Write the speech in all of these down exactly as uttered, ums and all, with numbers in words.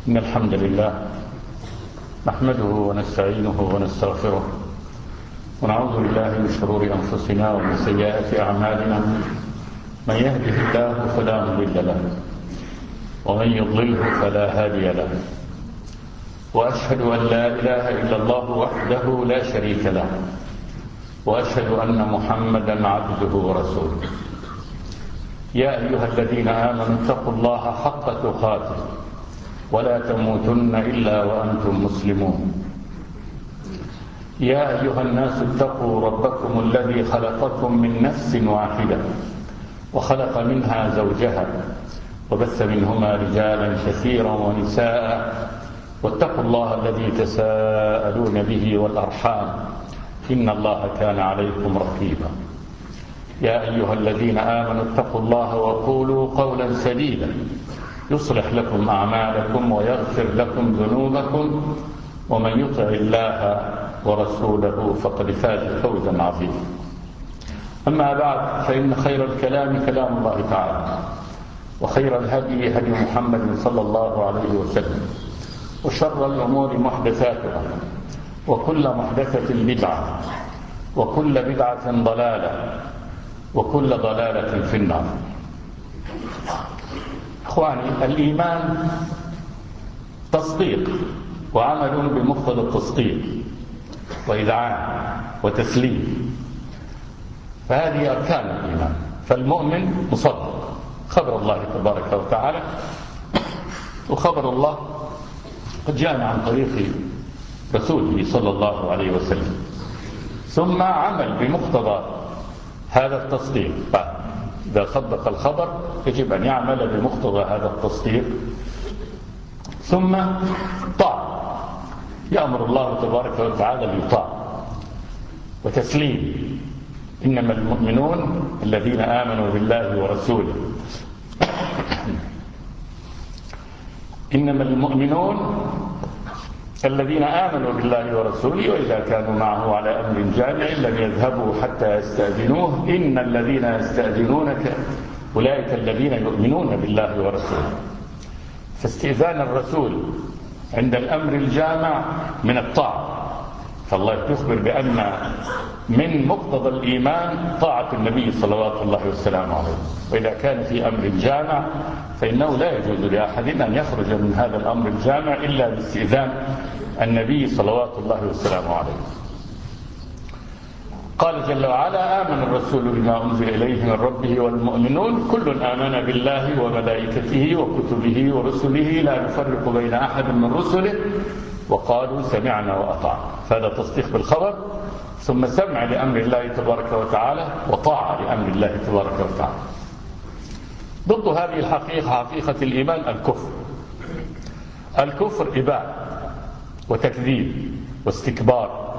إن الحمد لله نحمده ونستعينه ونستغفره ونعوذ بالله من شرور أنفسنا ومن سيئات أعمالنا. من يهده الله فلا مضل له ومن يضلله فلا هادي له، وأشهد أن لا إله إلا الله وحده لا شريك له، وأشهد أن محمدا عبده ورسوله. يا أيها الذين آمنوا اتقوا الله حق تقاته ولا تموتن إلا وأنتم مسلمون. يا أيها الناس اتقوا ربكم الذي خلقكم من نفس واحدة وخلق منها زوجها وبث منهما رجالا كثيرا ونساء، واتقوا الله الذي تساءلون به والأرحام إن الله كان عليكم رقيبا. يا أيها الذين آمنوا اتقوا الله وقولوا قولا سديدا يصلح لكم أعمالكم ويغفر لكم ذنوبكم، ومن يطع الله ورسوله فقد فاز فوزا عظيما. أما بعد، فإن خير الكلام كلام الله تعالى، وخير الهدي هدي محمد صلى الله عليه وسلم، وشر الأمور محدثاتها، وكل محدثة بدعة، وكل بدعة ضلالة، وكل ضلالة في النار. إخواني، الإيمان تصديق وعمل بمقتضى التصديق وإذعان وتسليم، فهذه أركان الإيمان. فالمؤمن مصدق خبر الله تبارك وتعالى، وخبر الله قد جاءنا عن طريق رسوله صلى الله عليه وسلم، ثم عمل بمقتضى هذا التصديق. إذا صدق الخبر يجب أن يعمل بمقتضى هذا التصديق، ثم طاعة، يأمر الله تبارك وتعالى بطاعة وتسليم. إنما المؤمنون الذين آمنوا بالله ورسوله إنما المؤمنون الذين آمنوا بالله ورسوله وإذا كانوا معه على أمر جامع لم يذهبوا حتى يستأذنوه إن الذين يستأذنونك أولئك الذين يؤمنون بالله ورسوله. فاستئذان الرسول عند الأمر الجامع من الطاعة، فالله يخبر بأن من مقتضى الإيمان طاعة النبي صلوات الله وسلامه عليه. وإذا كان في أمر جامع فإنه لا يجوز لأحد أن يخرج من هذا الأمر الجامع إلا باستئذان النبي صلوات الله وسلامه عليه. قال جل وعلا: آمن الرسول بما أنزل إليه من ربه والمؤمنون كل آمن بالله وملائكته وكتبه ورسله لا نفرق بين أحد من رسله وقالوا سمعنا وأطعنا. فهذا تصديق بالخبر، ثم سمع لأمر الله تبارك وتعالى، وطاعة لأمر الله تبارك وتعالى. ضد هذه الحقيقة حقيقة الإيمان الكفر. الكفر إباء وتكذيب واستكبار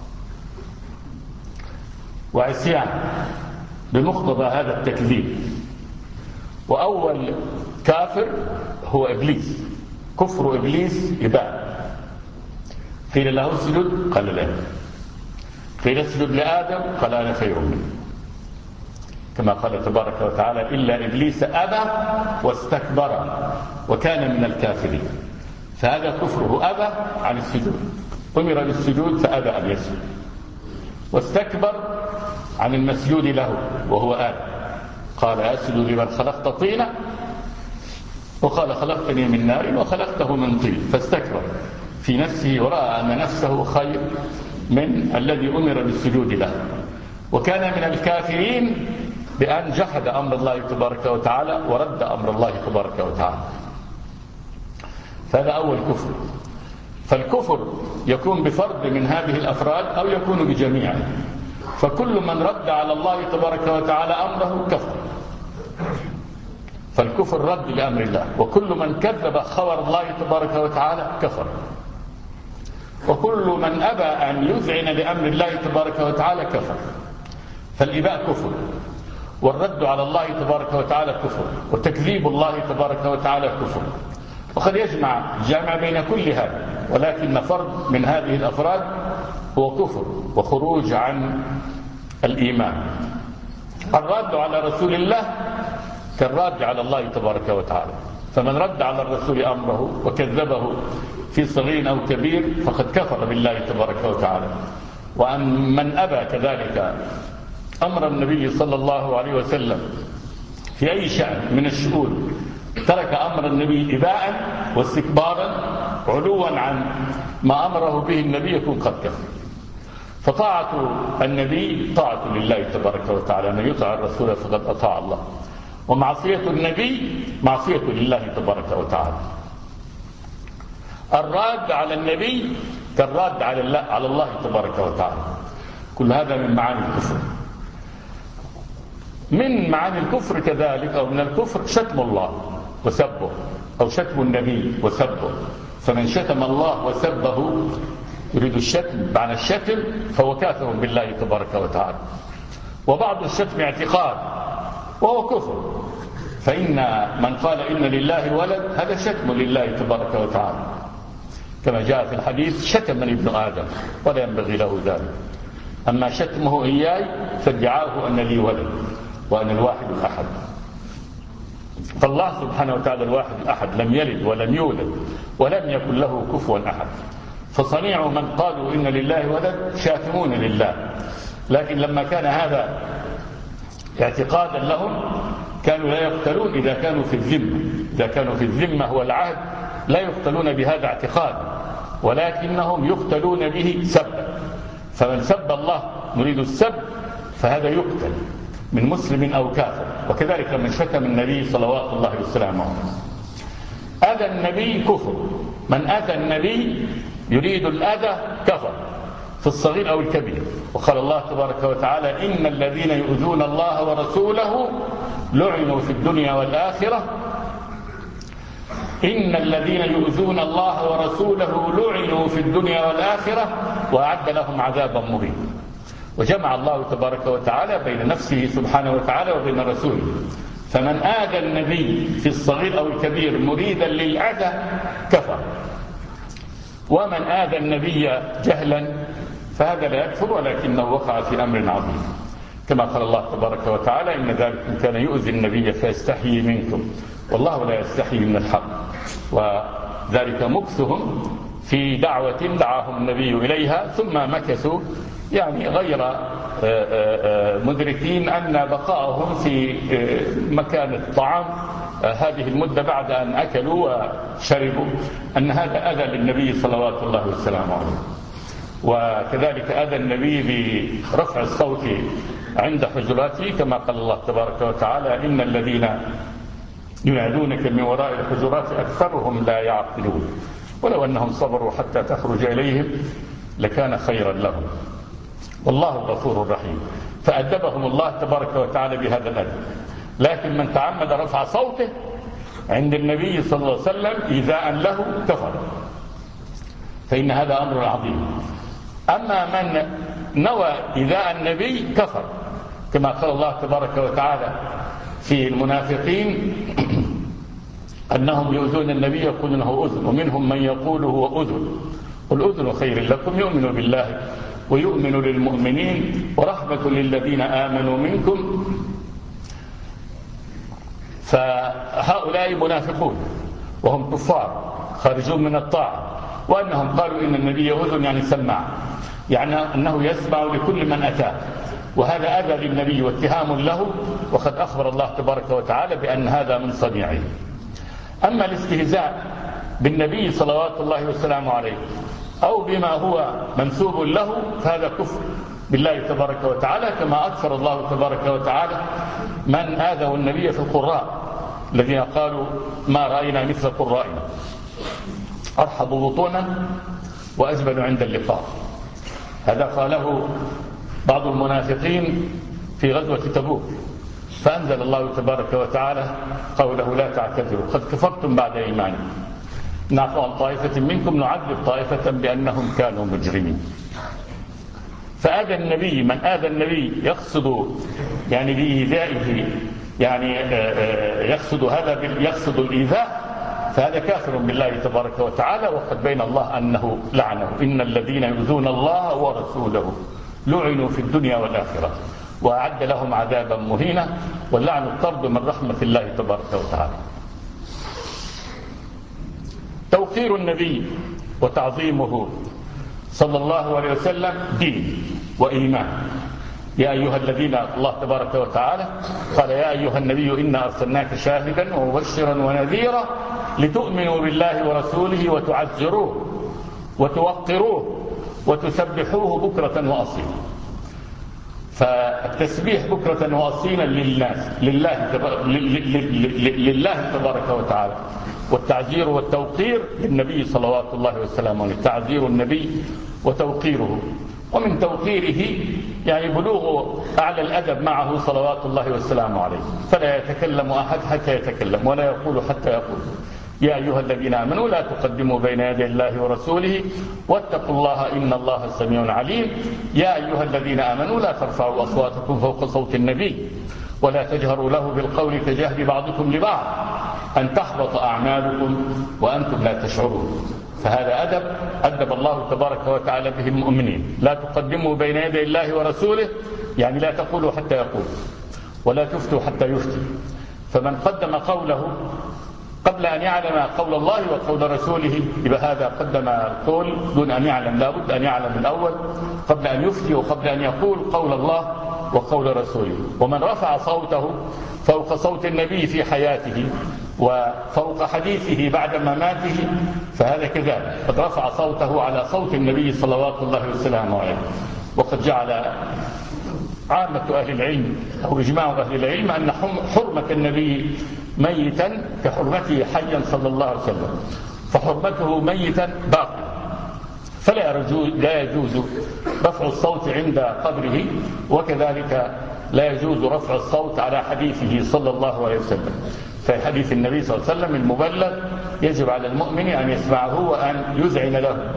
وعصيان بمقتضى هذا التكذيب. وأول كافر هو إبليس، كفر إبليس إباء. قيل له اسجد قال لا، قيل اسجد لآدم قال أنا خير منه، كما قال تبارك وتعالى: إلا إبليس أبى واستكبر وكان من الكافرين. فهذا كفره، أبى عن السجود، أمر بالسجود فأبى أن يسجد، واستكبر عن المسجود له وهو آدم، قال أسجد لمن خلقت طينا وقال خلقتني من نار وخلقته من طين، فاستكبر في نفسه ورأى أن نفسه خير من الذي أمر بالسجود له، وكان من الكافرين بأن جحد أمر الله تبارك وتعالى ورد أمر الله تبارك وتعالى. فهذا أول كفر. فالكفر يكون بفرد من هذه الأفراد أو يكون بجميعه. فكل من رد على الله تبارك وتعالى أمره كفر، فالكفر رد لأمر الله. وكل من كذب خبر الله تبارك وتعالى كفر. وكل من أبى أن يذعن لأمر الله تبارك وتعالى كفر. فالإباء كفر، والرد على الله تبارك وتعالى كفر، وتكذيب الله تبارك وتعالى كفر. وقد يجمع جامع بين كل هذا، ولكن فرد من هذه الأفراد هو كفر وخروج عن الإيمان. الرد على رسول الله كالرد على الله تبارك وتعالى. فمن رد على الرسول أمره وكذبه في صغير أو كبير فقد كفر بالله تبارك وتعالى. ومن أبى كذلك أمر النبي صلى الله عليه وسلم في أي شأن من الشؤون، ترك أمر النبي إباء واستكبارا علوا عن ما أمره به النبي، يكون قد كفر. فطاعة النبي طاعة لله تبارك وتعالى، من يطع الرسول فقد أطاع الله، ومعصية النبي معصية لله تبارك وتعالى. الراد على النبي كالراد على الله, على الله تبارك وتعالى. كل هذا من معاني الكفر. من معاني الكفر كذلك أو من الكفر شتم الله وسبه، أو شتم النبي وسبه. فمن شتم الله وسبه يريد الشتم معنى الشتم فهو كافر بالله تبارك وتعالى. وبعض الشتم اعتقاد وهو كفر، فإن من قال إن لله ولد هذا شتم لله تبارك وتعالى، كما جاء في الحديث شتمني ابن آدم ولا ينبغي له ذلك. أما شتمه إياي فادعاه أن لي ولد وأنا الواحد الأحد. فالله سبحانه وتعالى الواحد الأحد لم يلد ولم يولد ولم يكن له كفوا أحد. فصنيع من قالوا إن لله ولد شاتمون لله، لكن لما كان هذا اعتقادا لهم كانوا لا يقتلون إذا كانوا في الذمة. إذا كانوا في الذمة هو العهد لا يقتلون بهذا اعتقادا، ولكنهم يقتلون به سبا. فمن سب الله نريد السب فهذا يقتل من مسلم أو كافر. وكذلك من شتم النبي صلوات الله وسلامه. أذى النبي كفر، من أذى النبي يريد الأذى كفر في الصغير أو الكبير. وقال الله تبارك وتعالى إن الذين يؤذون الله ورسوله لعنوا في الدنيا والآخرة إن الذين يؤذون الله ورسوله لعنوا في الدنيا والآخرة وأعد لهم عذابا مهينا. وجمع الله تبارك وتعالى بين نفسه سبحانه وتعالى وبين رسوله. فمن آذى النبي في الصغير أو الكبير مريدا للأذى كفر، ومن آذى النبي جهلا فهذا لا يكفر ولكنه وقع في أمر عظيم، كما قال الله تبارك وتعالى إن ذلكم كان يؤذي النبي فيستحيي منكم والله لا يستحيي من الحق. وذلك مكثهم في دعوة دعاهم النبي إليها ثم مكثوا يعني غير مدركين أن بقاءهم في مكان الطعام هذه المدة بعد أن أكلوا وشربوا أن هذا أذى للنبي صلوات الله وسلامه عليه. وكذلك أذى النبي برفع الصوت عند حجراته كما قال الله تبارك وتعالى إن الذين ينادونك من وراء الحجرات أكثرهم لا يعقلون ولو أنهم صبروا حتى تخرج إليهم لكان خيرا لهم والله غفور رحيم. فأدبهم الله تبارك وتعالى بهذا الأدب. لكن من تعمد رفع صوته عند النبي صلى الله عليه وسلم إيذاء له كفر، فإن هذا أمر عظيم. أما من نوى إيذاء النبي كفر، كما قال الله تبارك وتعالى في المنافقين أنهم يؤذون النبي يقول إنه أذن ومنهم من يقول هو أذن قل أذن خير لكم يؤمن بالله ويؤمن للمؤمنين ورحمة للذين آمنوا منكم. فهؤلاء منافقون وهم كفار خارجون من الطاعة، وأنهم قالوا إن النبي أذن يعني سماع، يعني أنه يسمع لكل من أتاه، وهذا أذى للنبي واتهام له، وقد أخبر الله تبارك وتعالى بأن هذا من صنيعه. أما الاستهزاء بالنبي صلوات الله وسلامه عليه أو بما هو منسوب له فهذا كفر بالله تبارك وتعالى، كما أكثر الله تبارك وتعالى من آذوا النبي في القراء الذين قالوا ما رأينا مثل قرائنا أرحب بطونا وأجبل عند اللقاء. هذا قاله بعض المنافقين في غزوة تبوك، فأنزل الله تبارك وتعالى قوله لا تعتذروا قد كفرتم بعد إيمانكم نعفو عن طائفة منكم نعذب طائفة بأنهم كانوا مجرمين. فآذى النبي من آذى النبي يقصد يعني بإيذائه يعني يقصد هذا يقصد الإيذاء فهذا كافر بالله تبارك وتعالى، وقد بين الله أنه لعنه إن الذين يؤذون الله ورسوله لعنوا في الدنيا والآخرة وأعد لهم عذابا مهينا، واللعن الطرد من رحمة الله تبارك وتعالى. فتوقير النبي وتعظيمه صلى الله عليه وسلم دين وإيمان. يا أيها الذين، الله تبارك وتعالى قال يا أيها النبي إنا أرسلناك شاهدا ومبشرا ونذيرا لتؤمنوا بالله ورسوله وتعزروه وتوقروه وتسبحوه بكرة وأصيلا. فالتسبيح بكرة وأصيلا لله لله لله تبارك وتعالى، والتعزير والتوقير للنبي صلوات الله وسلامه عليه، تعزير النبي وتوقيره. ومن توقيره يعني بلوغ أعلى الأدب معه صلوات الله وسلامه عليه، فلا يتكلم أحد حتى يتكلم ولا يقول حتى يقول. يا أيها الذين آمنوا لا تقدموا بين يدي الله ورسوله واتقوا الله إن الله سميع عليم. يا أيها الذين آمنوا لا ترفعوا أصواتكم فوق صوت النبي ولا تجهروا له بالقول كجهر بعضكم لبعض أن تحبط أعمالكم وأنتم لا تشعرون. فهذا أدب أدب الله تبارك وتعالى به المؤمنين. لا تقدموا بين يدي الله ورسوله يعني لا تقولوا حتى يقول ولا تفتوا حتى يفتي. فمن قدم قوله قبل أن يعلم قول الله وقول رسوله يبقى هذا قدم القول دون أن يعلم. لا بد أن يعلم الأول قبل أن يفتي وقبل أن يقول قول الله وقول رسوله. ومن رفع صوته فوق صوت النبي في حياته وفوق حديثه بعد مماته فهذا كذلك قد رفع صوته على صوت النبي صلوات الله وسلامه عليه. وقد جعل عامة أهل العلم أو إجماع أهل العلم أن حرمة النبي ميتا كحرمته حيا صلى الله عليه وسلم، فحرمته ميتا باقية، فلا لا يجوز رفع الصوت عند قبره، وكذلك لا يجوز رفع الصوت على حديثه صلى الله عليه وسلم. في حديث النبي صلى الله عليه وسلم المبلغ يجب على المؤمن أن يسمعه وأن يذعن له.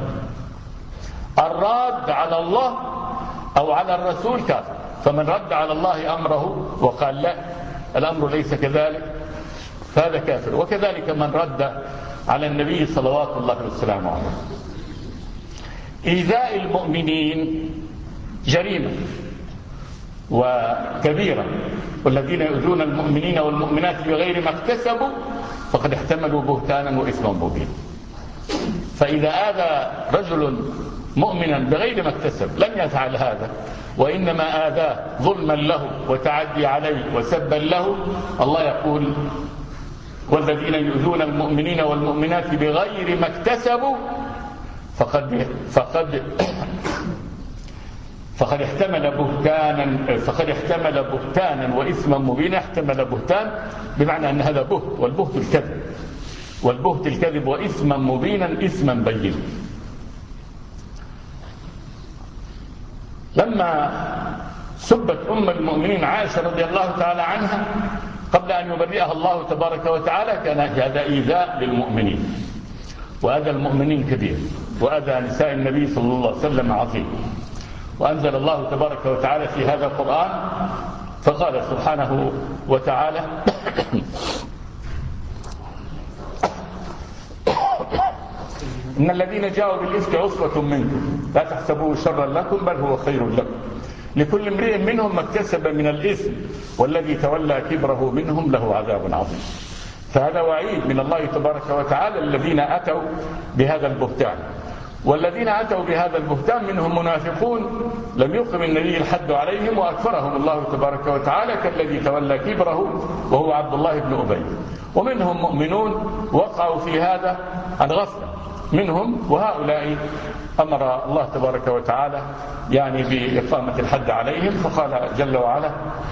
الراد على الله أو على الرسول كافر. فمن رد على الله أمره وقال لا الأمر ليس كذلك فهذا كافر. وكذلك من رد على النبي صلوات الله وسلامه عليه. إيذاء المؤمنين جريمة وكبيرة، والذين يؤذون المؤمنين والمؤمنات بغير ما اكتسبوا فقد احتملوا بهتانا وإثما مبينا. فإذا آذى رجل مؤمنا بغير ما اكتسب لم يفعل هذا وإنما آذاه ظلما له وتعدي عليه وسبا له، الله يقول والذين يؤذون المؤمنين والمؤمنات بغير ما اكتسبوا فقد فقد فقد احتمل بهتانا فقد احتمل بهتانا وإثما مبينا. احتمل بهتان بمعنى أن هذا بهت، والبهت الكذب، والبهت الكذب وإثما مبينا إثما بينا. لما سبت أم المؤمنين عائشة رضي الله تعالى عنها قبل أن يبرئها الله تبارك وتعالى كان هذا إيذاء للمؤمنين، وأذى المؤمنين كبير، وأذى نساء النبي صلى الله عليه وسلم عظيم. وأنزل الله تبارك وتعالى في هذا القرآن فقال سبحانه وتعالى إن الذين جاءوا بالإفك عصبة منكم لا تحسبوه شرا لكم بل هو خير لكم لكل امرئ منهم ما اكتسب من الإثم والذي تولى كبره منهم له عذاب عظيم. فهذا وعيد من الله تبارك وتعالى الذين أتوا بهذا البهتان. والذين أتوا بهذا البهتان منهم منافقون لم يقم النبي الحد عليهم وأكفرهم الله تبارك وتعالى كالذي تولى كبره وهو عبد الله بن أبي. ومنهم مؤمنون وقعوا في هذا عن غفلة منهم، وهؤلاء أمر الله تبارك وتعالى يعني بإقامة الحد عليهم. فقال جل وعلا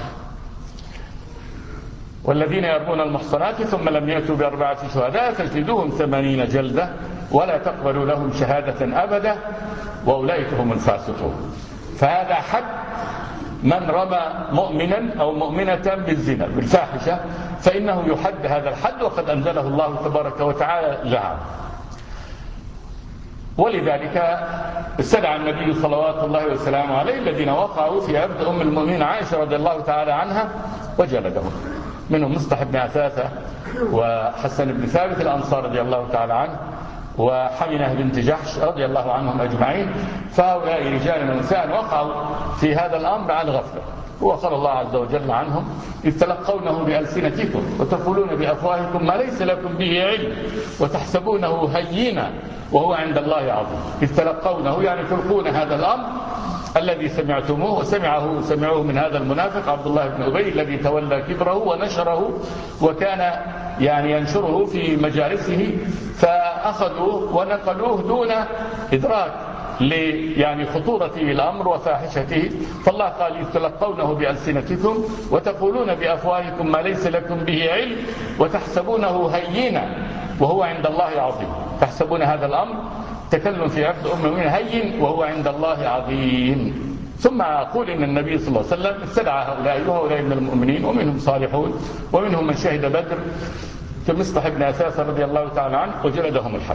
والذين يرمون المحصنات ثم لم يأتوا بأربعة شهداء فاجلدوهم ثمانين جلدة ولا تقبلوا لهم شهادة أبدا وأولئك هم الفاسقون. فهذا حد من رمى مؤمنا أو مؤمنة بالزنا بالفاحشة فإنه يحد هذا الحد، وقد أنزله الله تبارك وتعالى لها. ولذلك استدعى النبي صلوات الله وسلامه عليه الذين وقعوا في عرض أم المؤمنين عائشة رضي الله تعالى عنها وجلدهم، منهم مصطح بن عثاثة وحسن بن ثابت الأنصار رضي الله تعالى عنه وحمنة بنت جحش رضي الله عنهم أجمعين. فهؤلاء رجال ونساء وقعوا في هذا الأمر عن غفلة، هو قال الله عز وجل عنهم: إذ تلقونه بألسنتكم وتقولون بأفواهكم ما ليس لكم به علم وتحسبونه هينا وهو عند الله عظيم. إذ تلقونه يعني تلقون هذا الأمر الذي سمعتموه، وسمعه سمعوه من هذا المنافق عبد الله بن أبي الذي تولى كبره ونشره وكان يعني ينشره في مجالسه، فأخذوه ونقلوه دون إدراك يعني خطورة الأمر وفاحشته. فالله قال: إذ تلقونه بألسنتكم وتقولون بأفواهكم ما ليس لكم به علم وتحسبونه هينا وهو عند الله عظيم. تحسبون هذا الأمر تكلم في عبد أم المؤمنين هين وهو عند الله عظيم. ثم أقول إن النبي صلى الله عليه وسلم استدعى هؤلاء وهؤلاء من المؤمنين، ومنهم صالحون ومنهم من شهد بدر كمصطح بن أثاثة رضي الله تعالى عنه، وجلدهم الحد.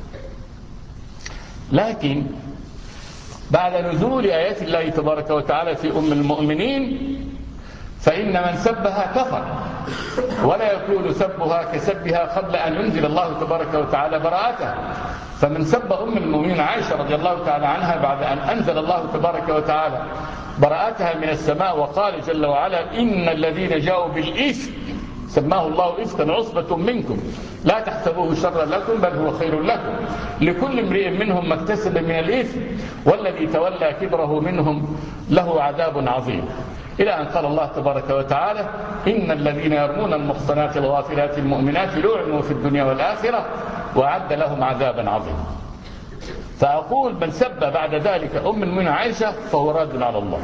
لكن بعد نزول آيات الله تبارك وتعالى في أم المؤمنين فإن من سبها كفر، ولا يكون سبها كسبها قبل أن ينزل الله تبارك وتعالى براءتها. فمن سب أم المؤمنين عائشة رضي الله تعالى عنها بعد أن أنزل الله تبارك وتعالى براءتها من السماء وقال جل وعلا: إن الذين جاءوا بالإفك سماه الله إفكا عصبة منكم لا تحسبوه شرا لكم بل هو خير لكم لكل امرئ منهم ما اكتسب من الإثم والذي تولى كبره منهم له عذاب عظيم، إلى أن قال الله تبارك وتعالى: إن الذين يرمون المحصنات الغافلات المؤمنات لعنوا في الدنيا والآخرة وأعد لهم عذابا عظيما. فأقول: من سب بعد ذلك أم المؤمنين عائشة فهو راد على الله،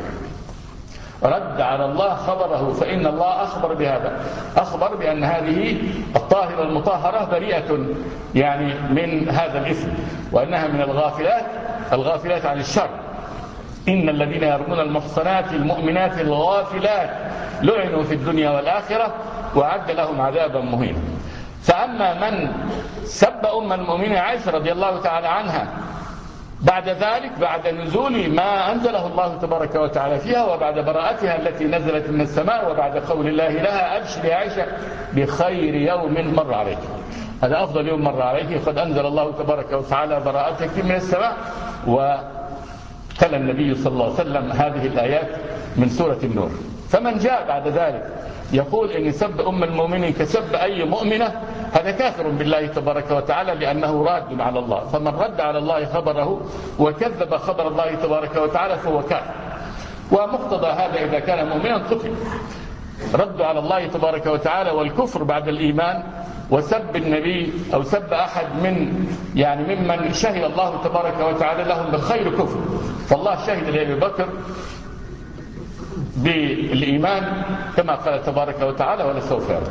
رد على الله خبره، فإن الله أخبر بهذا، أخبر بأن هذه الطاهرة المطهرة بريئة يعني من هذا الإثم، وأنها من الغافلات الغافلات عن الشر. إن الذين يرمون المحصنات المؤمنات الغافلات لعنوا في الدنيا والآخرة وأعد لهم عذابا مهينا. فأما من سب أم المؤمنين عائشة رضي الله تعالى عنها بعد ذلك، بعد نزول ما أنزله الله تبارك وتعالى فيها، وبعد براءتها التي نزلت من السماء، وبعد قول الله لها: أبشر يا عائشة بخير يوم مر عليك، هذا أفضل يوم مر عليك، قد أنزل الله تبارك وتعالى براءتك من السماء. وتلا النبي صلى الله عليه وسلم هذه الآيات من سورة النور. فمن جاء بعد ذلك يقول إن سب أم المؤمنين كسب أي مؤمنة، هذا كافر بالله تبارك وتعالى، لأنه راد على الله. فمن رد على الله خبره وكذب خبر الله تبارك وتعالى فهو كافر. ومقتضى هذا إذا كان مؤمنا قتل. رد على الله تبارك وتعالى والكفر بعد الإيمان وسب النبي أو سب أحد من يعني ممن شهد الله تبارك وتعالى لهم بالخير كفر. فالله شهد لأبي بكر بالإيمان كما قال تبارك وتعالى: ولسوف يرضى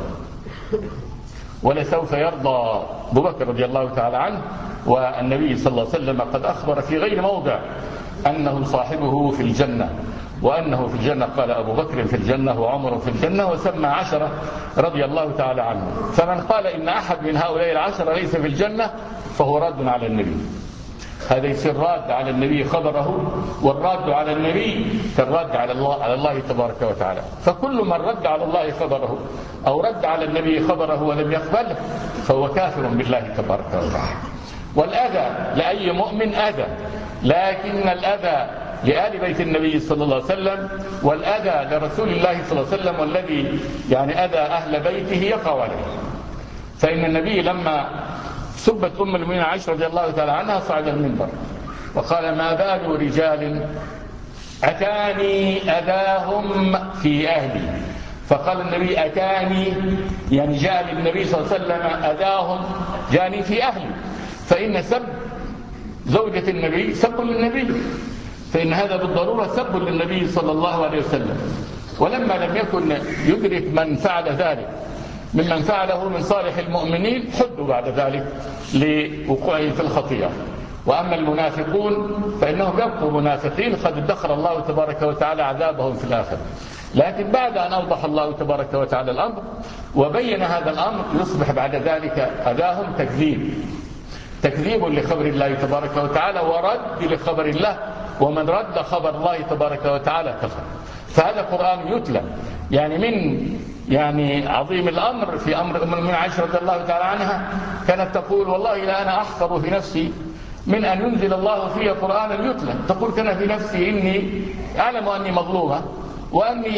ولسوف يرضى أبو بكر رضي الله تعالى عنه. والنبي صلى الله عليه وسلم قد أخبر في غير موضع أنه صاحبه في الجنة، وأنه في الجنة قال أبو بكر في الجنة وعمر في الجنة، وسمى عشرة رضي الله تعالى عنه. فمن قال إن أحد من هؤلاء العشرة ليس في الجنة فهو راد على النبي. هذا يصير راد على النبي خبره، والراد على النبي كالراد على الله على الله تبارك وتعالى. فكل من رد على الله خبره أو رد على النبي خبره ولم يقبله فهو كافر بالله تبارك وتعالى. والأذى لأي مؤمن أذى، لكن الأذى لآل بيت النبي صلى الله عليه وسلم والأذى لرسول الله صلى الله عليه وسلم والذي يعني أذى أهل بيته يقع عليه. فإن النبي لما سبت أم المؤمنين عائشة رضي الله تعالى عنها صعد المنبر وقال: ما بال رجال أتاني أذاهم في أهلي. فقال النبي: أتاني يعني جاء للنبي صلى الله عليه وسلم أذاهم جاني في أهلي. فإن سب زوجة النبي سب للنبي، فإن هذا بالضرورة سب للنبي صلى الله عليه وسلم. ولما لم يكن يدرك من فعل ذلك ممن فعله من صالح المؤمنين حدوا بعد ذلك لوقوعه في الخطيئة. وأما المنافقون فإنهم يبقوا منافقين قد ادخر الله تبارك وتعالى عذابهم في الآخرة. لكن بعد أن أوضح الله تبارك وتعالى الأمر وبين هذا الأمر يصبح بعد ذلك أذاهم تكذيب تكذيب لخبر الله تبارك وتعالى ورد لخبر الله، ومن رد خبر الله تبارك وتعالى كفر. فهذا قرآن يتلى يعني من يعني عظيم الأمر في أمر أم المؤمنين عائشة رضي الله تعالى عنها. كانت تقول: والله لا أنا أحقر في نفسي من أن ينزل الله في قرآن يتلى. تقول: كان في نفسي إني أعلم أني مظلومة وأني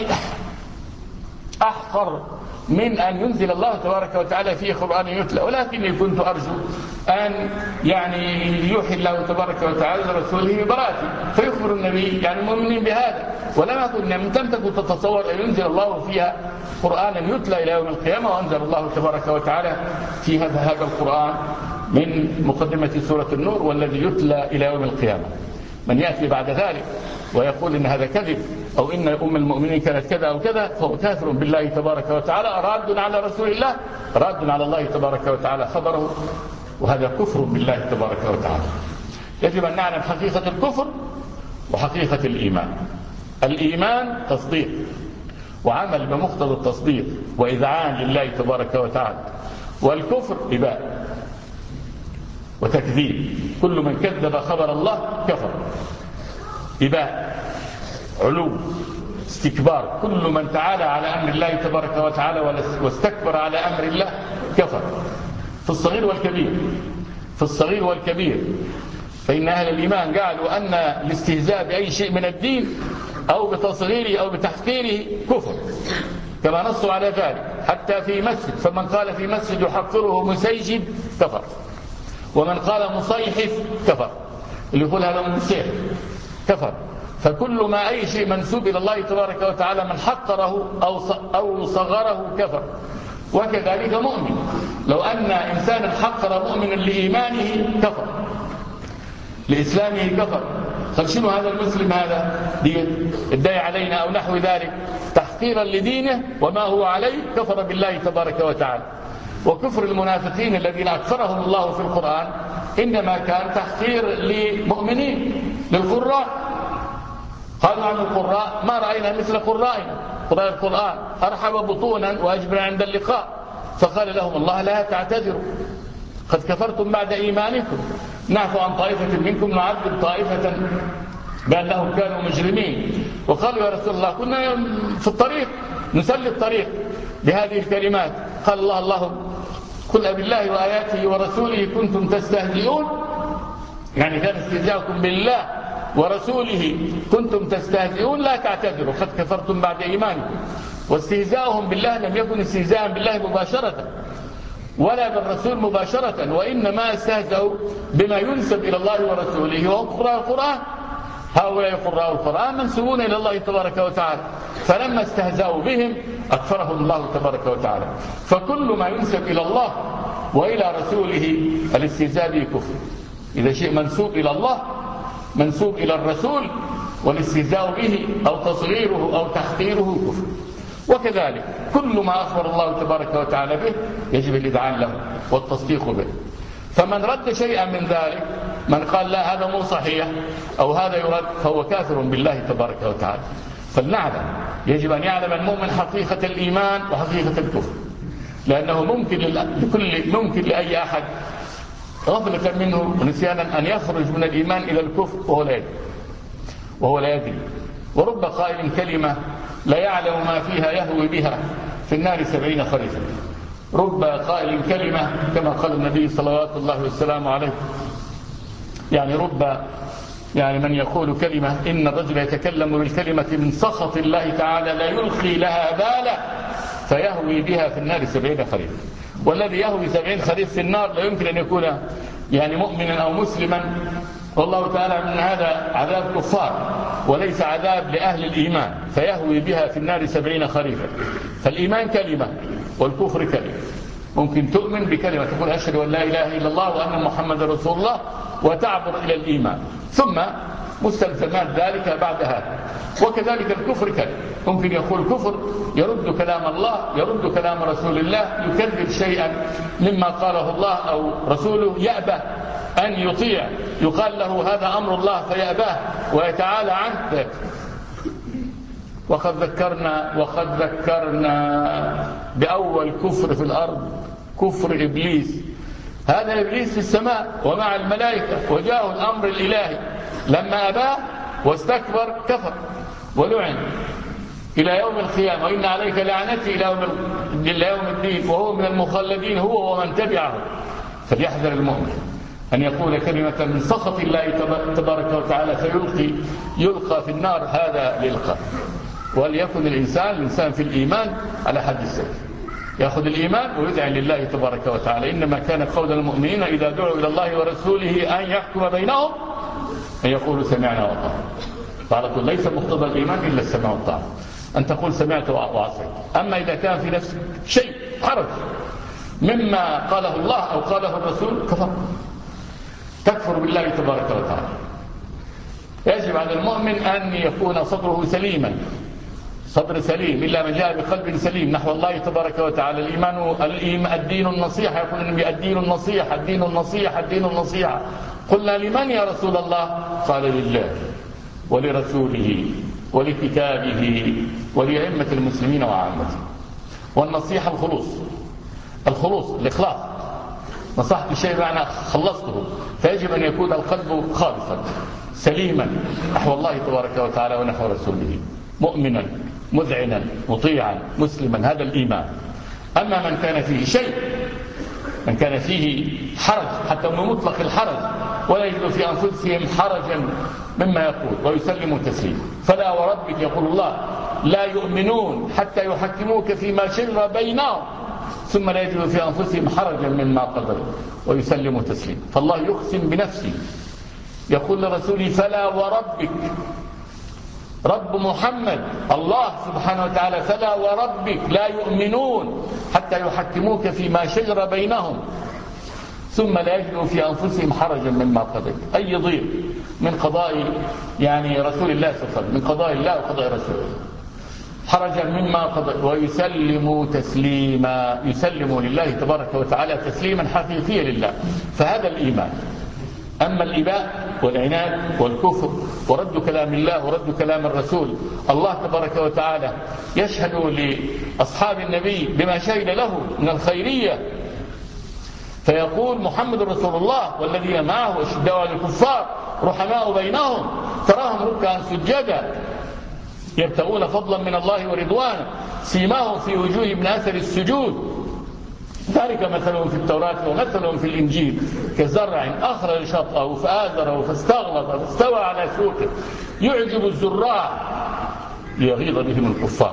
أحقر من أن ينزل الله تبارك وتعالى فيه قرآن يتلى، ولكني كنت أرجو أن يعني يوحي الله تبارك وتعالى لرسوله ببراءتي فيخبر النبي يعني المؤمنين بهذا. ولم أكن لم تكن تتصور أن ينزل الله فيها قرآنا يتلى إلى يوم القيامة، وأنزل الله تبارك وتعالى في هذا هذا القرآن من مقدمة سورة النور والذي يتلى إلى يوم القيامة. من يأتي بعد ذلك ويقول إن هذا كذب أو إن أم المؤمنين كانت كذا أو كذا فهو كافر بالله تبارك وتعالى، راد على رسول الله، راد على الله تبارك وتعالى خبره، وهذا كفر بالله تبارك وتعالى. يجب أن نعلم حقيقة الكفر وحقيقة الإيمان. الإيمان تصديق وعمل بمقتضى التصديق وإذعان لله تبارك وتعالى، والكفر إباء وتكذيب. كل من كذب خبر الله كفر. إباء علو استكبار، كل من تعالى على أمر الله تبارك وتعالى واستكبر على أمر الله كفر، في الصغير والكبير، في الصغير والكبير. فإن أهل الإيمان قالوا أن الاستهزاء بأي شيء من الدين أو بتصغيره أو بتحقيره كفر، كما نصوا على ذلك حتى في مسجد، فمن قال في مسجد يحقره مسيجد كفر، ومن قال مصيحف كفر، اللي يقول هذا مسيح كفر. فكل ما أي شيء منسوب إلى الله تبارك وتعالى من حقره أو صغره كفر. وكذلك مؤمن، لو أن إنسانا حقر مؤمنا لإيمانه كفر، لإسلامه كفر. قال شنو هذا المسلم هذا يدعي علينا أو نحو ذلك تحقيرا لدينه وما هو عليه، كفر بالله تبارك وتعالى. وكفر المنافقين الذين أكفرهم الله في القرآن إنما كان تحقير لمؤمنين، للقراء. قالوا عن القراء ما رأينا مثل قرائنا، قراء القرآن أرحب بطونا وأجبر عند اللقاء. فقال لهم الله لا تعتذروا قد كفرتم بعد إيمانكم، نعفو عن طائفة منكم نعذب طائفة بأنهم كانوا مجرمين. وقالوا يا رسول الله كنا في الطريق نسلي الطريق بهذه الكلمات. قال الله اللهم قل أبالله وآياته ورسوله كنتم تستهزئون، يعني كان استهزاؤكم بالله ورسوله كنتم تستهزئون لا تعتذروا قد كفرتم بعد إيمانكم. واستهزاؤهم بالله لم يكن استهزاء بالله مباشرة ولا بالرسول مباشرة، وإنما استهزأوا بما ينسب إلى الله ورسوله وهم قراء القرآن. هؤلاء قراء القرآن منسوبون إلى الله تبارك وتعالى، فلما استهزأوا بهم أكفرهم الله تبارك وتعالى. فكل ما ينسب إلى الله وإلى رسوله الاستهزاء به كفر. إذا شيء منسوب إلى الله منسوب إلى الرسول والاستهزاء به أو تصغيره أو تحقيره كفر. وكذلك كل ما أخبر الله تبارك وتعالى به يجب الإذعان له والتصديق به. فمن رد شيئا من ذلك، من قال لا هذا مو صحيح أو هذا يرد، فهو كافر بالله تبارك وتعالى. فلنعلم، يجب أن يعلم المؤمن حقيقة الإيمان وحقيقة الكفر، لأنه ممكن لكل ممكن لأي أحد غفلة منه ونسيانا أن يخرج من الإيمان إلى الكفر وهو لا يدري وهو لا يدري ورب قائل كلمة لا يعلم ما فيها يهوي بها في النار سبعين خريفا. رب قائل كلمة كما قال النبي صلوات الله والسلام عليه، يعني رب يعني من يقول كلمة، إن الرجل يتكلم بالكلمة من سخط الله تعالى لا يلقي لها بالا فيهوي بها في النار سبعين خريفا. والذي يهوي سبعين خريف في النار لا يمكن أن يكون يعني مؤمنا أو مسلما، والله تعالى من هذا عذاب كفار وليس عذاب لأهل الإيمان، فيهوي بها في النار سبعين خريفا. فالإيمان كلمة والكفر كلمة. ممكن تؤمن بكلمة تقول أشهد أن لا إله إلا الله وأن محمد رسول الله وتعبر إلى الإيمان، ثم مستلزمات ذلك بعد هذا. وكذلك الكفر كلمة، ممكن يقول كفر يرد كلام الله، يرد كلام رسول الله، يكذب شيئا مما قاله الله أو رسوله، يأبى أن يطيع، يقال له هذا أمر الله فيأباه ويتعالى عنه. وقد ذكرنا وقد ذكرنا بأول كفر في الأرض كفر إبليس. هذا إبليس في السماء ومع الملائكة وجاءه الأمر الإلهي، لما أباه واستكبر كفر ولعن إلى يوم القيامة، وإن عليك لعنتي إلى يوم الدين، وهو من المخلدين هو ومن تبعه. فليحذر المؤمن أن يقول كلمة من سخط الله تبارك وتعالى فيلقي يلقى في النار، هذا للقى. وليكن الإنسان الإنسان في الإيمان على حد السيف، يأخذ الإيمان ويذعن لله تبارك وتعالى. إنما كان قول المؤمنين إذا دعوا إلى الله ورسوله أن يحكم بينهم أن يقولوا سمعنا وأطعنا. فعلى طول ليس مقتضى الإيمان إلا السمع والطاعة، أن تقول سمعت وعصيت. أما إذا كان في نفسك شيء حرج مما قاله الله أو قاله الرسول كفر، تكفر بالله تبارك وتعالى. يجب على المؤمن أن يكون صدره سليما، صدر سليم، إلا من جاء بقلب سليم نحو الله تبارك وتعالى. الإيمان الدين النصيحة، يقول النبي الدين النصيحة الدين النصيحة الدين النصيحة. قلنا لمن يا رسول الله؟ قال لله ولرسوله ولكتابه ولأئمة المسلمين وعامته. والنصيحة الخلوص، الخلوص الإخلاص، نصحت الشيء معنى خلصته، فيجب أن يكون القلب خالصا سليما نحو الله تبارك وتعالى ونحو رسوله، مؤمنا مذعنا مطيعا مسلما، هذا الإيمان. أما من كان فيه شيء، من كان فيه حرج حتى من مطلق الحرج ولا يجد في أنفسهم حرجا مما يقول ويسلموا تسليما، فلا وربك يقول الله لا يؤمنون حتى يحكموك فيما شجر بينهم ثم لا يجد في أنفسهم حرجا مما قضوا ويسلموا تسليما. فالله يقسم بنفسه، يقول لرسوله فلا وربك، رب محمد الله سبحانه وتعالى، فلا وربك لا يؤمنون حتى يحكموك فيما شجر بينهم ثم لا يجدوا في أنفسهم حرجا مما قضيت. أي ضيق من قضاء يعني رسول الله صلى الله عليه وسلم، من قضاء الله وقضاء رسوله، حرجا مما قضيت ويسلموا تسليما، يسلموا لله تبارك وتعالى تسليما حقيقيا لله. فهذا الإيمان. أما الإباء والعناد والكفر ورد كلام الله ورد كلام الرسول، الله تبارك وتعالى يشهد لأصحاب النبي بما شهد له من الخيرية، فيقول محمد رسول الله والذين معه أشداء على الكفار رحماء بينهم تراهم ركعا سجدا يبتغون فضلا من الله ورضوانا سيماهم في وجوههم من أثر السجود ذلك مثلهم في التوراة ومثلهم في الإنجيل كزرع أخرج شطأه فآزره فاستغلظ فاستوى على سوقه يعجب الزراع ليغيظ بهم الكفار.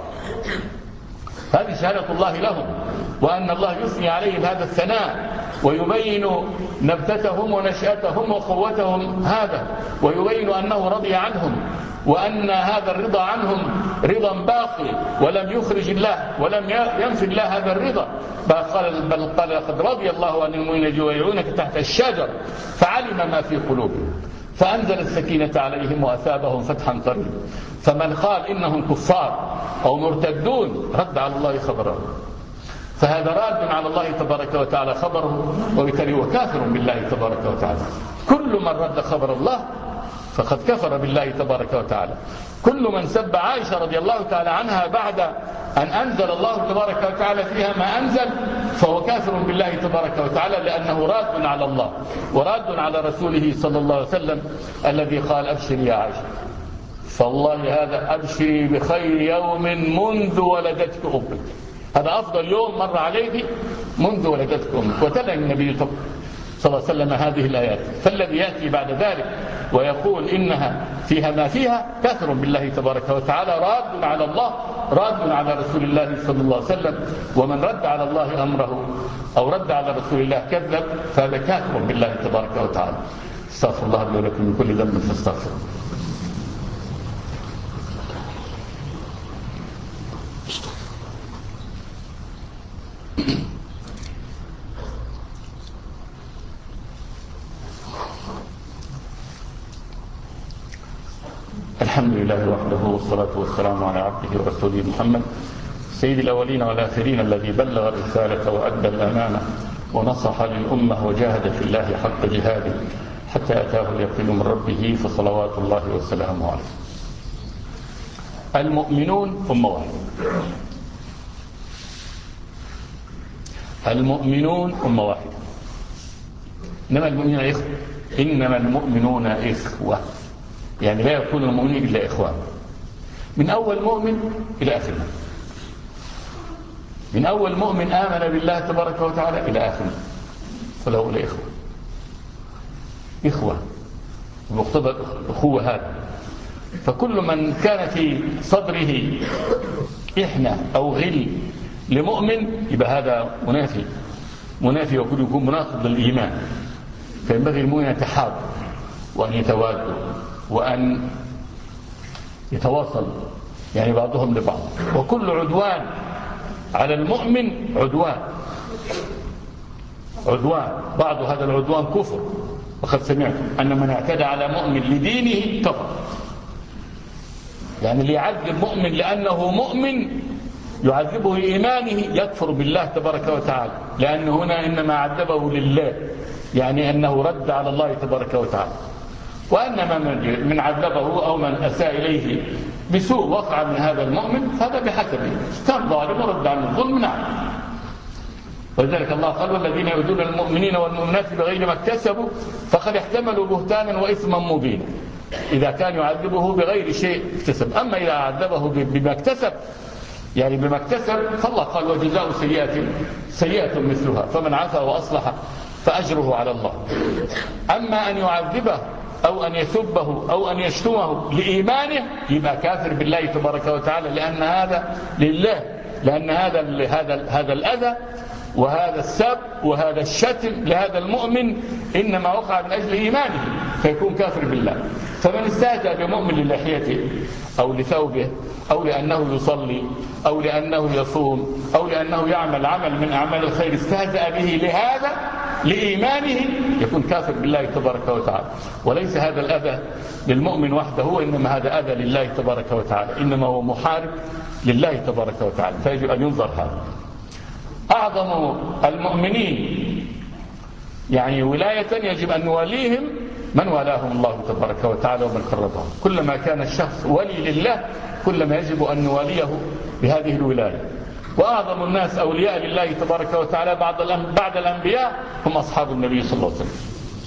هذه شهادة الله لهم، وأن الله يثني عليهم هذا الثناء ويبين نبتتهم ونشأتهم وقوتهم هذا، ويبين أنه رضي عنهم وأن هذا الرضا عنهم رضا باقي ولم يخرج الله ولم ينفي الله هذا الرضا، بل قال, بل قال قد رضي الله عن المؤمنين يبايعونك تحت الشجر فعلم ما في قلوبهم فأنزل السكينة عليهم وأثابهم فتحا قريبا. فمن قال إنهم كفار أو مرتدون رد على الله خبره، فهذا راد على الله تبارك وتعالى خبره، وبالتالي هو كافر بالله تبارك وتعالى. كل من رد خبر الله فقد كفر بالله تبارك وتعالى. كل من سب عائشة رضي الله تعالى عنها بعد أن أنزل الله تبارك وتعالى فيها ما أنزل فهو كافر بالله تبارك وتعالى، لأنه راد على الله وراد على رسوله صلى الله عليه وسلم الذي قال أبشري يا عائشة، فالله هذا أبشري بخير يوم منذ ولدتك أمك، هذا أفضل يوم مر عليك منذ ولدتك أمك. وتلا النبي صلى الله عليه وسلم هذه الآيات. فالذي يأتي بعد ذلك ويقول إنها فيها ما فيها كافر بالله تبارك وتعالى، راد على الله راد على رسول الله صلى الله عليه وسلم. ومن رد على الله أمره أو رد على رسول الله كذب فهذا كافر بالله تبارك وتعالى. استغفر الله لي ولكم من كل ذنب فاستغفروه. الحمد لله وحده والصلاة والسلام على عبده ورسوله محمد سيد الأولين والآخرين الذي بلغ الرسالة وأدى الأمانة ونصح للأمة وجاهد في الله حق جهاده حتى أتاه اليقين من ربه فصلوات الله وسلامه عليه. المؤمنون أمة واحدة، المؤمنون أمة واحدة، إنما المؤمنون إخوة، إنما المؤمنون إخوة، يعني لا يكون المؤمنين إلا إخوان، من أول مؤمن إلى آخر، من أول مؤمن آمن بالله تبارك وتعالى إلى آخر، فله إلا إخوة إخوة بمقتضى الأخوة هذا. فكل من كان في صدره إحنة أو غل لمؤمن يبقى هذا منافي منافي وكل يكون مناقض للإيمان. فينبغي المؤمن يتحاب وأن يتواد وأن يتواصل يعني بعضهم لبعض. وكل عدوان على المؤمن عدوان عدوان بعض هذا العدوان كفر. وقد سمعتم أن من اعتدى على مؤمن لدينه كفر. يعني اللي يعذب مؤمن لأنه مؤمن يعذبه لإيمانه يكفر بالله تبارك وتعالى، لأن هنا إنما عذبه لله، يعني أنه رد على الله تبارك وتعالى. وأن من عذبه أو من أساء إليه بسوء وقع من هذا المؤمن فهذا بحسبه، كان ظالم ورد عن الظلم نعم. ولذلك الله قال والذين يؤذون المؤمنين والمؤمنات بغير ما اكتسبوا فقد احتملوا بهتانا وإثما مبينا. إذا كان يعذبه بغير شيء اكتسب. أما إذا عذبه بما اكتسب يعني بما اكتسب فالله قال وجزاء سيئة سيئة مثلها فمن عفا وأصلح فأجره على الله. أما أن يعذبه أو أن يسبه أو أن يشتمه لإيمانه يبقى كافر بالله تبارك وتعالى، لأن هذا لله، لأن هذا هذا هذا الأذى وهذا السب وهذا الشتم لهذا المؤمن إنما وقع من أجل إيمانه فيكون كافر بالله. فمن استهزأ بمؤمن للحيته أو لثوبه أو لأنه يصلي أو لأنه يصوم أو لأنه يعمل عمل من أعمال الخير استهزأ به لهذا لإيمانه يكون كافر بالله تبارك وتعالى. وليس هذا الأذى للمؤمن وحده، إنما هذا أذى لله تبارك وتعالى، إنما هو محارب لله تبارك وتعالى، فيجب أن ينظر هذا. أعظم المؤمنين يعني ولاية يجب أن نواليهم من والاهم الله تبارك وتعالى ومن قربهم. كلما كان الشخص ولي لله كلما يجب أن نواليه بهذه الولاية. وأعظم الناس أولياء لله تبارك وتعالى بعد الأنبياء هم أصحاب النبي صلى الله عليه وسلم.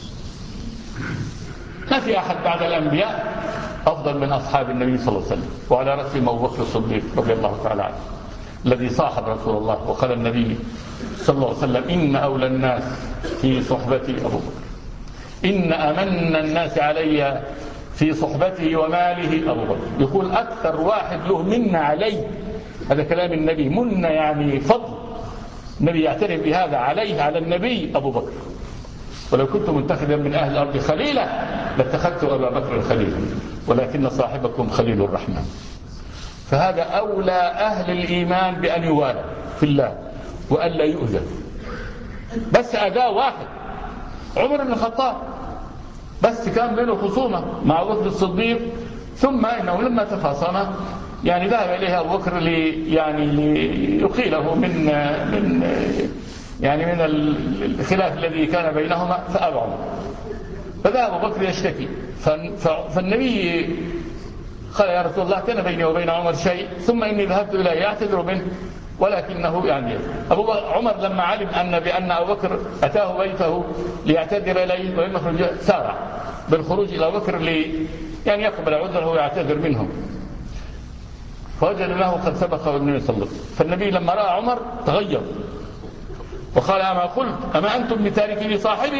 ما في أحد بعد الأنبياء أفضل من أصحاب النبي صلى الله عليه وسلم، وعلى رأسهم أبو بكر الصديق رضي الله تعالى عنه الذي صاحب رسول الله. وقال النبي صلى الله عليه وسلم إن أولى الناس في صحبتي أبو بكر، إن أمن الناس علي في صحبته وماله أبو بكر. يقول أكثر واحد له من علي، هذا كلام النبي، من يعني فضل، النبي يعترف بهذا عليه على النبي أبو بكر. ولو كنت متخذا من أهل الأرض خليلا لاتخذت أبا بكر خليلا ولكن صاحبكم خليل الرحمن. فهذا أولى أهل الإيمان بأن يوالى في الله وأن لا يؤذى. بس أداء واحد عمر بن الخطاب بس كان بينه خصومة مع أبو بكر الصديق، ثم إنه لما تخاصم يعني ذهب إليه أبو بكر لي يعني ليقيله من من يعني من الخلاف الذي كان بينهما فأبى عمر. فذهب أبو بكر يشتكي، فالنبي قال يا رسول الله كان بيني وبين عمر شيء ثم إني ذهبت إليه يعتذر منه، ولكنه يعني أبو عمر لما علم أن بأن أبو بكر أتاه بيته ليعتذر إليه وإما خرج سارع بالخروج إلى أبو بكر لي يعني يقبل عذره ويعتذر منه، فوجد له قد سبقه النبي صلى الله عليه وسلم. فالنبي لما رأى عمر تغير وقال أما قلت أما أنتم بتاركي لصاحبي؟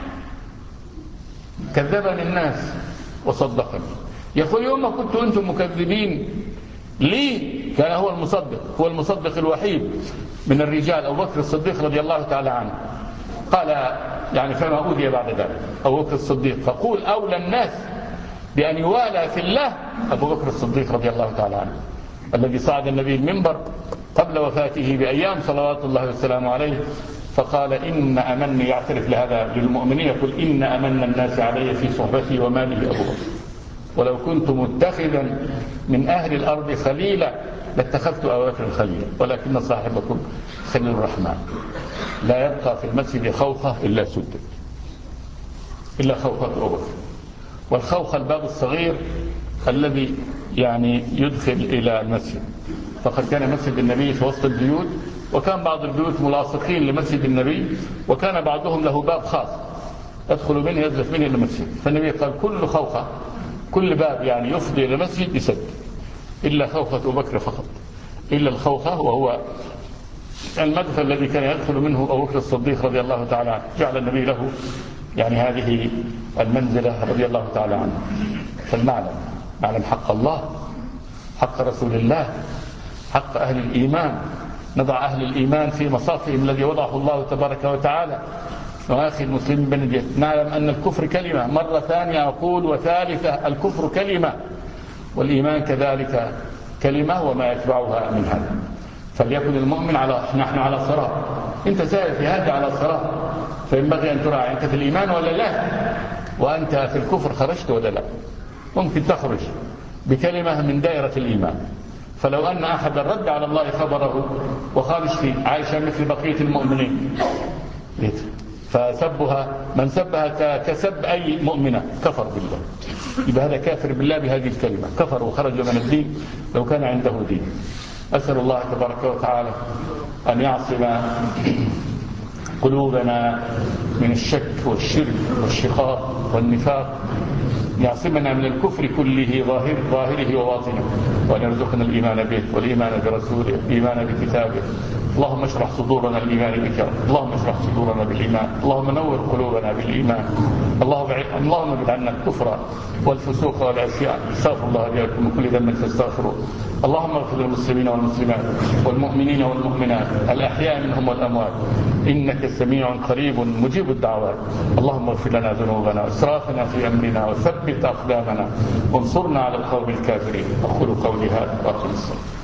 كذبني الناس وصدقني. يقول يوم كنت أنتم مكذبين لي كان هو المصدق، هو المصدق الوحيد من الرجال أبو بكر الصديق رضي الله تعالى عنه. قال يعني فما أوذي بعد ذلك أبو بكر الصديق، فقول أولى الناس بأن يوالى في الله أبو بكر الصديق رضي الله تعالى عنه الذي صعد النبي المنبر قبل وفاته بأيام صلوات الله والسلام عليه فقال إن أمن، يعترف لهذا للمؤمنين يقول إن أمن الناس علي في صحبتي وماله أبو بكر، ولو كنت متخذا من أهل الأرض خليلا لاتخذت أبا بكر خليلا ولكن صاحبكم خليل الرحمن. لا يبقى في المسجد خوخة إلا سدت إلا خوخة أبو بكر. والخوخة الباب الصغير الذي يعني يدخل إلى المسجد، فقد كان مسجد النبي في وسط البيوت، وكان بعض البيوت ملاصقين لمسجد النبي، وكان بعضهم له باب خاص يدخل منه يزلف منه إلى المسجد. فالنبي قال كل خوخة كل باب يعني يفضي إلى المسجد يسد إلا خوخة أبو بكر فقط، إلا الخوخة وهو المدخل الذي كان يدخل منه أبو بكر الصديق رضي الله تعالى عنه. جعل النبي له يعني هذه المنزلة رضي الله تعالى عنه. فالمعنى نعلم حق الله، حق رسول الله، حق أهل الإيمان، نضع أهل الإيمان في مصافهم الذي وضعه الله تبارك وتعالى. وأخي المسلم بن نعلم أن الكفر كلمة، مرة ثانية أقول وثالثة، الكفر كلمة والإيمان كذلك كلمة وما يتبعها من هذا. فليكن المؤمن على نحن على صراط، أنت سائر في هذا على صراط، فينبغي أن تراعي أنت في الإيمان ولا لا، وأنت في الكفر خرجت ولا لا. ممكن تخرج بكلمة من دائرة الإيمان. فلو أن أحدا رد على الله خبره وخارج في عايشة مثل بقية المؤمنين، فسبها من سبها كسب أي مؤمنة كفر بالله، يبقى هذا كافر بالله بهذه الكلمة، كفر وخرج من الدين لو كان عنده دين. أسأل الله تبارك وتعالى أن يعصم قلوبنا من الشك والشرك والشقاق والنفاق، يعصمنا من الكفر كله ظاهر ظاهره وباطنه، وأن يرزقنا الإيمان به والإيمان برسوله والإيمان بكتابه. اللهم اشرح صدورنا الإيمان بك، اللهم اشرح صدورنا بالإيمان، اللهم نور قلوبنا بالإيمان، اللهم اللهم ابعد عنا الكفر والفسوق والعصيان. استغفر الله لي ولكم من كل ذنب فاستغفروه. اللهم اغفر للمسلمين والمسلمات والمؤمنين والمؤمنات الأحياء منهم والأموات، إنك سميع قريب مجيب الدعوات. اللهم اغفر لنا ذنوبنا وإسرافنا في أمرنا وثبت أقدامنا وانصرنا على القوم الكافرين. أقول قولي هذا وأقم الصلاة.